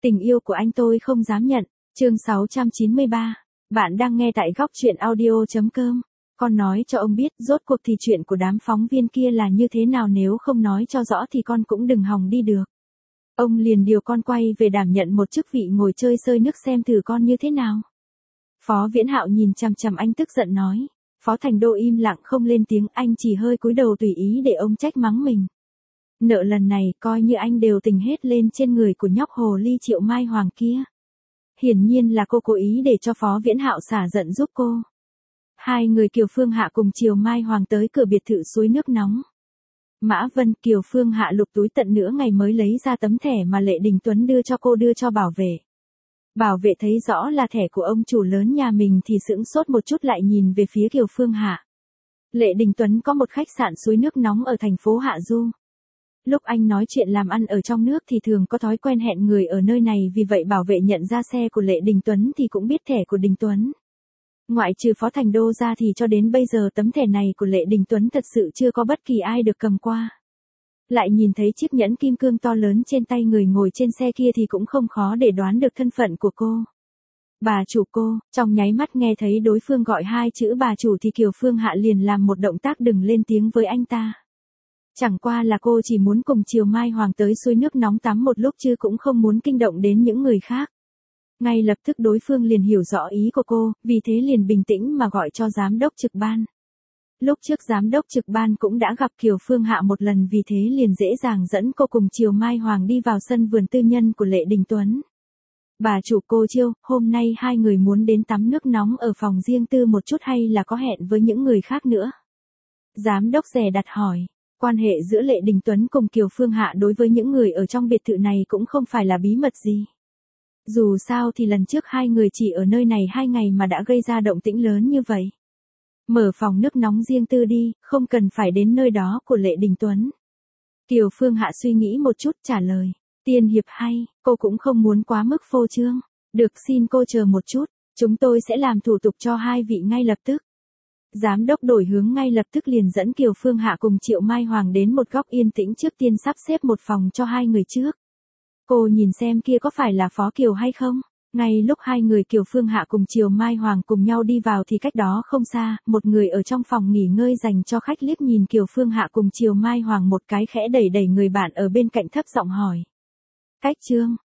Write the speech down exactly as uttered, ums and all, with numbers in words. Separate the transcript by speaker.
Speaker 1: Tình yêu của anh tôi không dám nhận. Chương sáu trăm chín mươi ba. Bạn đang nghe tại góc truyện audio chấm com. Con nói cho ông biết rốt cuộc thì chuyện của đám phóng viên kia là như thế nào, nếu không nói cho rõ thì con cũng đừng hòng đi được. Ông liền điều con quay về đảm nhận một chức vị ngồi chơi sơi nước xem thử con như thế nào. Phó Viễn Hạo nhìn chằm chằm anh tức giận nói. Phó Thành Đô im lặng không lên tiếng, anh chỉ hơi cúi đầu tùy ý để ông trách mắng mình. Nợ lần này coi như anh đều tình hết lên trên người của nhóc hồ ly Triệu Mai Hoàng kia. Hiển nhiên là cô cố ý để cho Phó Viễn Hạo xả giận giúp cô. Hai người Kiều Phương Hạ cùng Triều Mai Hoàng tới cửa biệt thự suối nước nóng. Mã Vân, Kiều Phương Hạ lục túi tận nửa ngày mới lấy ra tấm thẻ mà Lệ Đình Tuấn đưa cho cô đưa cho bảo vệ. Bảo vệ thấy rõ là thẻ của ông chủ lớn nhà mình thì sững sốt một chút, lại nhìn về phía Kiều Phương Hạ. Lệ Đình Tuấn có một khách sạn suối nước nóng ở thành phố Hạ Du. Lúc anh nói chuyện làm ăn ở trong nước thì thường có thói quen hẹn người ở nơi này, vì vậy bảo vệ nhận ra xe của Lệ Đình Tuấn thì cũng biết thẻ của Đình Tuấn. Ngoại trừ Phó Thành Đô ra thì cho đến bây giờ tấm thẻ này của Lệ Đình Tuấn thật sự chưa có bất kỳ ai được cầm qua. Lại nhìn thấy chiếc nhẫn kim cương to lớn trên tay người ngồi trên xe kia thì cũng không khó để đoán được thân phận của cô. Bà chủ cô, trong nháy mắt nghe thấy đối phương gọi hai chữ bà chủ thì Kiều Phương Hạ liền làm một động tác đừng lên tiếng với anh ta. Chẳng qua là cô chỉ muốn cùng Triều Mai Hoàng tới suối nước nóng tắm một lúc chứ cũng không muốn kinh động đến những người khác. Ngay lập tức đối phương liền hiểu rõ ý của cô, vì thế liền bình tĩnh mà gọi cho giám đốc trực ban. Lúc trước giám đốc trực ban cũng đã gặp Kiều Phương Hạ một lần, vì thế liền dễ dàng dẫn cô cùng Triều Mai Hoàng đi vào sân vườn tư nhân của Lệ Đình Tuấn. Bà chủ cô Chiêu, hôm nay hai người muốn đến tắm nước nóng ở phòng riêng tư một chút hay là có hẹn với những người khác nữa? Giám đốc dè đặt hỏi. Quan hệ giữa Lệ Đình Tuấn cùng Kiều Phương Hạ đối với những người ở trong biệt thự này cũng không phải là bí mật gì. Dù sao thì lần trước hai người chỉ ở nơi này hai ngày mà đã gây ra động tĩnh lớn như vậy. Mở phòng nước nóng riêng tư đi, không cần phải đến nơi đó của Lệ Đình Tuấn. Kiều Phương Hạ suy nghĩ một chút trả lời. Tiên hiệp hay, cô cũng không muốn quá mức phô trương. Được, xin cô chờ một chút, chúng tôi sẽ làm thủ tục cho hai vị ngay lập tức. Giám đốc đổi hướng ngay lập tức liền dẫn Kiều Phương Hạ cùng Triệu Mai Hoàng đến một góc yên tĩnh, trước tiên sắp xếp một phòng cho hai người trước. Cô nhìn xem kia có phải là Phó Kiều hay không? Ngay lúc hai người Kiều Phương Hạ cùng Triều Mai Hoàng cùng nhau đi vào thì cách đó không xa, một người ở trong phòng nghỉ ngơi dành cho khách liếc nhìn Kiều Phương Hạ cùng Triều Mai Hoàng một cái, khẽ đẩy đẩy người bạn ở bên cạnh thấp giọng hỏi. Cách Trương,